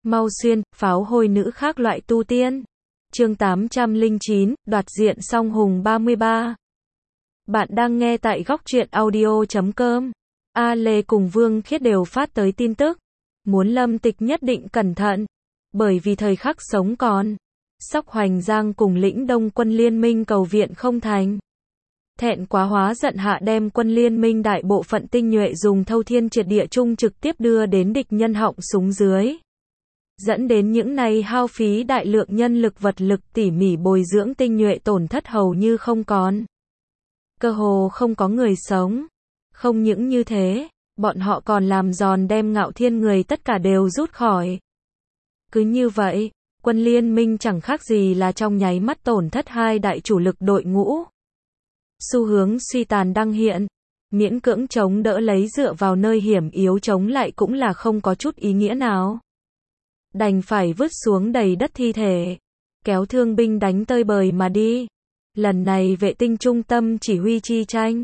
Mau xuyên, pháo hôi nữ khác loại tu tiên. Chương 809, đoạt diện song hùng 33. Bạn đang nghe tại góc truyện audio.com. A Lê cùng Vương Khiết đều phát tới tin tức. Muốn Lâm Tịch nhất định cẩn thận. Bởi vì thời khắc sống còn. Sóc Hoành Giang cùng Lĩnh Đông quân liên minh cầu viện không thành. Thẹn quá hóa giận hạ đem quân liên minh đại bộ phận tinh nhuệ dùng thâu thiên triệt địa trung trực tiếp đưa đến địch nhân họng súng dưới. Dẫn đến những này hao phí đại lượng nhân lực vật lực tỉ mỉ bồi dưỡng tinh nhuệ tổn thất hầu như không còn. Cơ hồ không có người sống. Không những như thế, bọn họ còn làm giòn đem Ngạo Thiên người tất cả đều rút khỏi. Cứ như vậy, quân liên minh chẳng khác gì là trong nháy mắt tổn thất hai đại chủ lực đội ngũ. Xu hướng suy tàn đang hiện, miễn cưỡng chống đỡ lấy dựa vào nơi hiểm yếu chống lại cũng là không có chút ý nghĩa nào. Đành phải vứt xuống đầy đất thi thể, kéo thương binh đánh tơi bời mà đi. Lần này vệ tinh trung tâm chỉ huy chi tranh,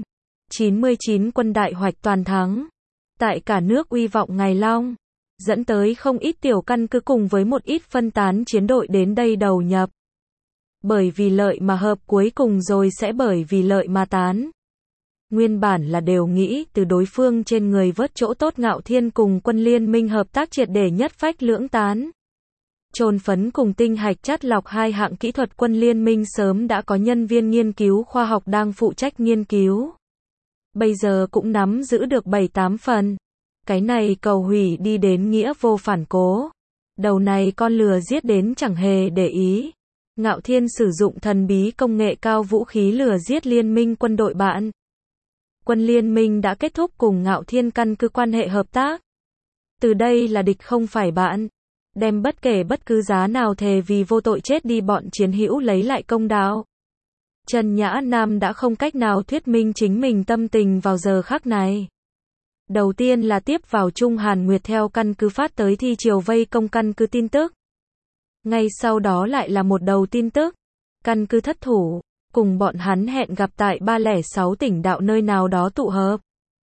99 quân đại hoạch toàn thắng. Tại cả nước uy vọng Ngài Long, dẫn tới không ít tiểu căn cứ cùng với một ít phân tán chiến đội đến đây đầu nhập. Bởi vì lợi mà hợp cuối cùng rồi sẽ bởi vì lợi mà tán. Nguyên bản là đều nghĩ từ đối phương trên người vớt chỗ tốt Ngạo Thiên cùng quân liên minh hợp tác triệt để nhất phách lưỡng tán. Trồn phấn cùng tinh hạch chắt lọc hai hạng kỹ thuật quân liên minh sớm đã có nhân viên nghiên cứu khoa học đang phụ trách nghiên cứu. Bây giờ cũng nắm giữ được 7-8 phần. Cái này cầu hủy đi đến nghĩa vô phản cố. Đầu này con lừa giết đến chẳng hề để ý. Ngạo Thiên sử dụng thần bí công nghệ cao vũ khí lừa giết liên minh quân đội bạn. Quân liên minh đã kết thúc cùng Ngạo Thiên căn cứ quan hệ hợp tác. Từ đây là địch không phải bạn. Đem bất kể bất cứ giá nào thề vì vô tội chết đi bọn chiến hữu lấy lại công đạo. Trần Nhã Nam đã không cách nào thuyết minh chính mình tâm tình vào giờ khắc này. Đầu tiên là tiếp vào Trung Hàn Nguyệt theo căn cứ phát tới thi triều vây công căn cứ tin tức. Ngay sau đó lại là một đầu tin tức. Căn cứ thất thủ, cùng bọn hắn hẹn gặp tại 306 tỉnh đạo nơi nào đó tụ hợp.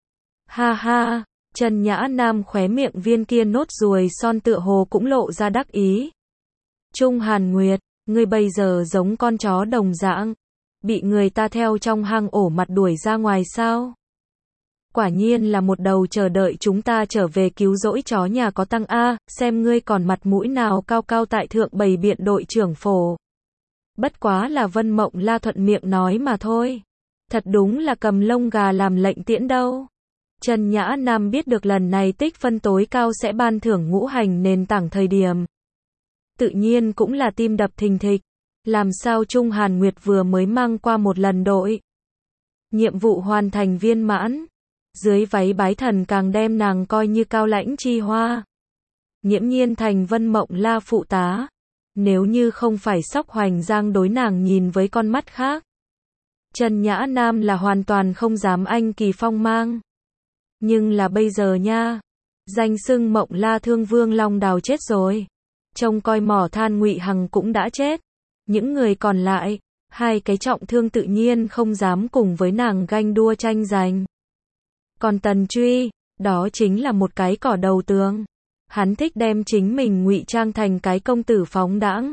Ha ha, Trần Nhã Nam khóe miệng viên kia nốt ruồi son tựa hồ cũng lộ ra đắc ý. Trung Hàn Nguyệt, ngươi bây giờ giống con chó đồng dạng. Bị người ta theo trong hang ổ mặt đuổi ra ngoài sao? Quả nhiên là một đầu chờ đợi chúng ta trở về cứu rỗi chó nhà có tăng A, xem ngươi còn mặt mũi nào cao cao tại thượng bày biện đội trưởng phổ. Bất quá là Vân Mộng La thuận miệng nói mà thôi. Thật đúng là cầm lông gà làm lệnh tiễn đâu. Trần Nhã Nam biết được lần này tích phân tối cao sẽ ban thưởng ngũ hành nền tảng thời điểm. Tự nhiên cũng là tim đập thình thịch. Làm sao Trung Hàn Nguyệt vừa mới mang qua một lần đội. Nhiệm vụ hoàn thành viên mãn. Dưới váy bái thần càng đem nàng coi như cao lãnh chi hoa. Nghiễm nhiên thành Vân Mộng La phụ tá. Nếu như không phải Sóc Hoành Giang đối nàng nhìn với con mắt khác. Trần Nhã Nam là hoàn toàn không dám anh kỳ phong mang. Nhưng là bây giờ nha. Danh xưng Mộng La Thương Vương Long Đào chết rồi. Trông coi mỏ than Ngụy Hằng cũng đã chết. Những người còn lại, hai cái trọng thương tự nhiên không dám cùng với nàng ganh đua tranh giành. Còn Tần Truy, đó chính là một cái cỏ đầu tường. Hắn thích đem chính mình ngụy trang thành cái công tử phóng đãng.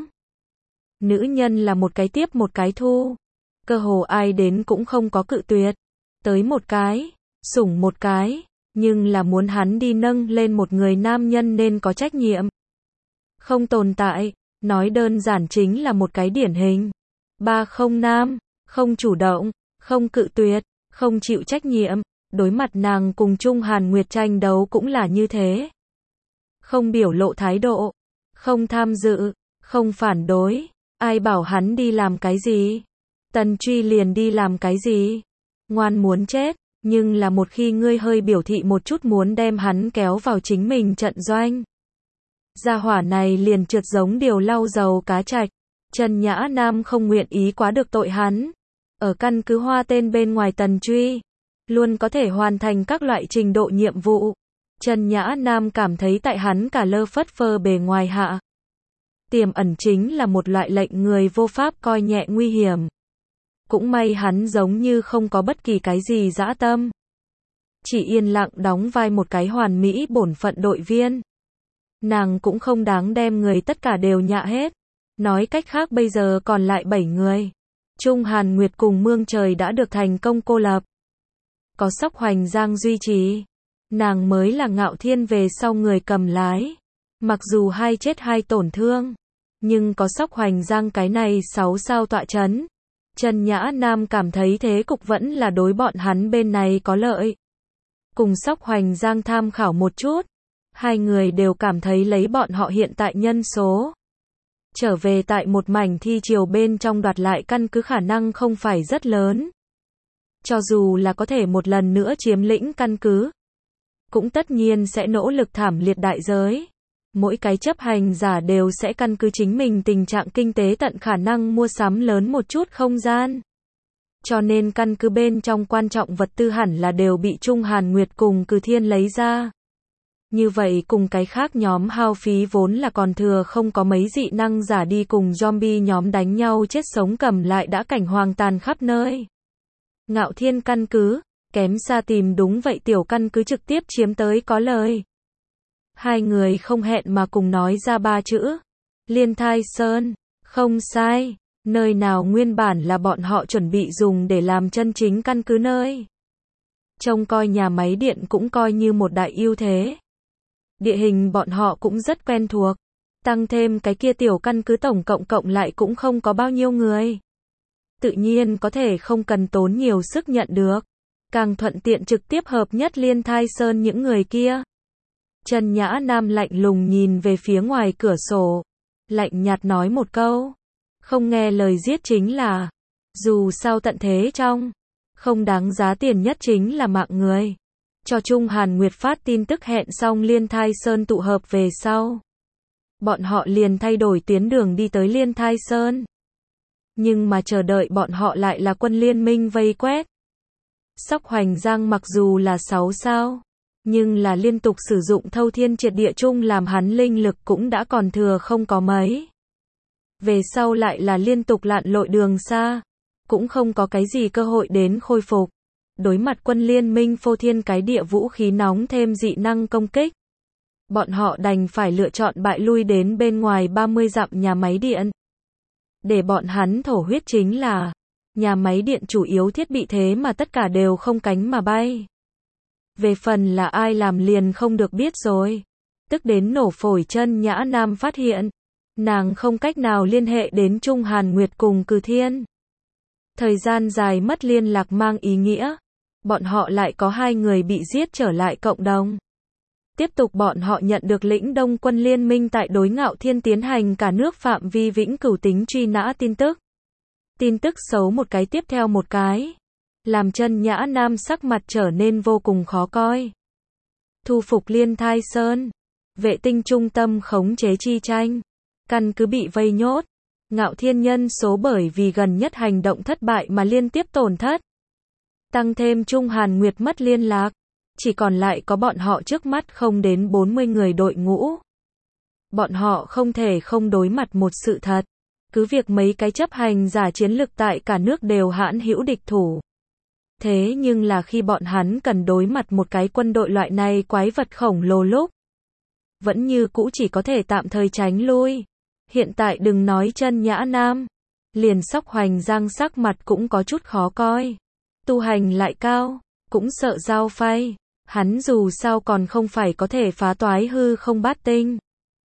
Nữ nhân là một cái tiếp một cái thu. Cơ hồ ai đến cũng không có cự tuyệt. Tới một cái, sủng một cái, nhưng là muốn hắn đi nâng lên một người nam nhân nên có trách nhiệm. Không tồn tại. Nói đơn giản chính là một cái điển hình. Không nam, không chủ động, không cự tuyệt, không chịu trách nhiệm. Đối mặt nàng cùng Trung Hàn Nguyệt tranh đấu cũng là như thế. Không biểu lộ thái độ, không tham dự, không phản đối. Ai bảo hắn đi làm cái gì? Tần Truy liền đi làm cái gì? Ngoan muốn chết, nhưng là một khi ngươi hơi biểu thị một chút muốn đem hắn kéo vào chính mình trận doanh. Gia hỏa này liền trượt giống điều lau dầu cá trạch. Trần Nhã Nam không nguyện ý quá được tội hắn. Ở căn cứ Hoa Tên bên ngoài Tần Truy, luôn có thể hoàn thành các loại trình độ nhiệm vụ. Trần Nhã Nam cảm thấy tại hắn cả lơ phất phơ bề ngoài hạ. Tiềm ẩn chính là một loại lệnh người vô pháp coi nhẹ nguy hiểm. Cũng may hắn giống như không có bất kỳ cái gì dã tâm. Chỉ yên lặng đóng vai một cái hoàn mỹ bổn phận đội viên. Nàng cũng không đáng đem người tất cả đều nhạ hết. Nói cách khác bây giờ còn lại 7 người. Trung Hàn Nguyệt cùng Mương Trời đã được thành công cô lập. Có Sóc Hoành Giang duy trì, nàng mới là Ngạo Thiên về sau người cầm lái. Mặc dù hai chết hai tổn thương, nhưng có Sóc Hoành Giang cái này 6 sao tọa chấn. Trần Nhã Nam cảm thấy thế cục vẫn là đối bọn hắn bên này có lợi. Cùng Sóc Hoành Giang tham khảo một chút, hai người đều cảm thấy lấy bọn họ hiện tại nhân số, trở về tại một mảnh thi triều bên trong đoạt lại căn cứ khả năng không phải rất lớn. Cho dù là có thể một lần nữa chiếm lĩnh căn cứ, cũng tất nhiên sẽ nỗ lực thảm liệt đại giới. Mỗi cái chấp hành giả đều sẽ căn cứ chính mình tình trạng kinh tế tận khả năng mua sắm lớn một chút không gian. Cho nên căn cứ bên trong quan trọng vật tư hẳn là đều bị Trung Hàn Nguyệt cùng Cử Thiên lấy ra. Như vậy cùng cái khác nhóm hao phí vốn là còn thừa không có mấy dị năng giả đi cùng zombie nhóm đánh nhau chết sống cầm lại đã cảnh hoang tàn khắp nơi. Ngạo Thiên căn cứ, kém xa tìm đúng vậy tiểu căn cứ trực tiếp chiếm tới có lời. Hai người không hẹn mà cùng nói ra 3 chữ. Liên Thai Sơn, không sai, nơi nào nguyên bản là bọn họ chuẩn bị dùng để làm chân chính căn cứ nơi. Trông coi nhà máy điện cũng coi như một đại ưu thế. Địa hình bọn họ cũng rất quen thuộc. Tăng thêm cái kia tiểu căn cứ tổng cộng lại cũng không có bao nhiêu người. Tự nhiên có thể không cần tốn nhiều sức nhận được. Càng thuận tiện trực tiếp hợp nhất Liên Thai Sơn những người kia. Trần Nhã Nam lạnh lùng nhìn về phía ngoài cửa sổ. Lạnh nhạt nói một câu. Không nghe lời giết chính là. Dù sao tận thế trong. Không đáng giá tiền nhất chính là mạng người. Cho Trung Hàn Nguyệt phát tin tức hẹn xong Liên Thai Sơn tụ hợp về sau. Bọn họ liền thay đổi tuyến đường đi tới Liên Thai Sơn. Nhưng mà chờ đợi bọn họ lại là quân liên minh vây quét. Sóc Hoành Giang mặc dù là 6 sao, nhưng là liên tục sử dụng thâu thiên triệt địa chung làm hắn linh lực cũng đã còn thừa không có mấy. Về sau lại là liên tục lặn lội đường xa, cũng không có cái gì cơ hội đến khôi phục. Đối mặt quân liên minh phô thiên cái địa vũ khí nóng thêm dị năng công kích. Bọn họ đành phải lựa chọn bại lui đến bên ngoài 30 dặm nhà máy điện. Để bọn hắn thổ huyết chính là, nhà máy điện chủ yếu thiết bị thế mà tất cả đều không cánh mà bay. Về phần là ai làm liền không được biết rồi. Tức đến nổ phổi Trần Nhã Nam phát hiện, nàng không cách nào liên hệ đến Trung Hàn Nguyệt cùng Cử Thiên. Thời gian dài mất liên lạc mang ý nghĩa, bọn họ lại có 2 người bị giết trở lại cộng đồng. Tiếp tục bọn họ nhận được lĩnh Đông quân liên minh tại đối Ngạo Thiên tiến hành cả nước phạm vi vĩnh cửu tính truy nã tin tức. Tin tức xấu một cái tiếp theo một cái, làm Trần Nhã Nam sắc mặt trở nên vô cùng khó coi. Thu phục Liên Thai Sơn, vệ tinh trung tâm khống chế chi tranh, căn cứ bị vây nhốt, Ngạo Thiên nhân số bởi vì gần nhất hành động thất bại mà liên tiếp tổn thất. Tăng thêm Trung Hàn Nguyệt mất liên lạc, chỉ còn lại có bọn họ trước mắt không đến 40 người đội ngũ. Bọn họ không thể không đối mặt một sự thật. Cứ việc mấy cái chấp hành giả chiến lực tại cả nước đều hãn hữu địch thủ. Thế nhưng là khi bọn hắn cần đối mặt một cái quân đội loại này quái vật khổng lồ lúc, vẫn như cũ chỉ có thể tạm thời tránh lui. Hiện tại đừng nói Trần Nhã Nam, liền Sóc Hoành Giang sắc mặt cũng có chút khó coi. Tu hành lại cao, cũng sợ giao phay. Hắn dù sao còn không phải có thể phá toái hư không bát tinh.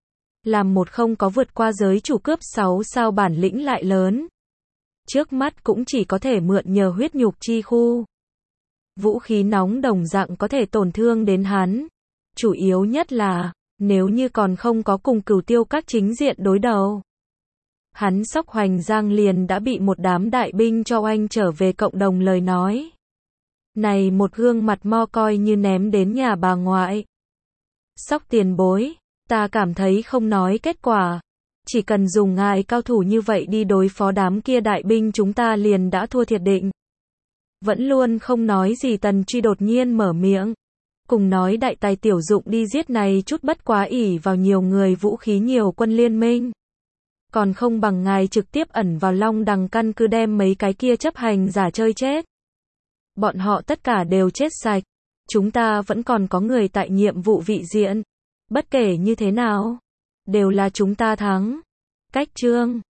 Làm một không có vượt qua giới chủ cướp 6 sao bản lĩnh lại lớn. Trước mắt cũng chỉ có thể mượn nhờ huyết nhục chi khu. Vũ khí nóng đồng dạng có thể tổn thương đến hắn. Chủ yếu nhất là, nếu như còn không có cùng Cửu Tiêu các chính diện đối đầu. Hắn Sóc Hoành Giang liền đã bị một đám đại binh cho oanh trở về cộng đồng lời nói. Này một gương mặt mo coi như ném đến nhà bà ngoại. Sóc tiền bối, ta cảm thấy không nói kết quả. Chỉ cần dùng ngài cao thủ như vậy đi đối phó đám kia đại binh chúng ta liền đã thua thiệt định. Vẫn luôn không nói gì Tần Truy đột nhiên mở miệng. Cùng nói đại tài tiểu dụng đi giết này chút bất quá ỷ vào nhiều người vũ khí nhiều quân liên minh. Còn không bằng ngài trực tiếp ẩn vào Long Đằng căn cứ đem mấy cái kia chấp hành giả chơi chết. Bọn họ tất cả đều chết sạch. Chúng ta vẫn còn có người tại nhiệm vụ vị diện. Bất kể như thế nào, đều là chúng ta thắng. Cách chương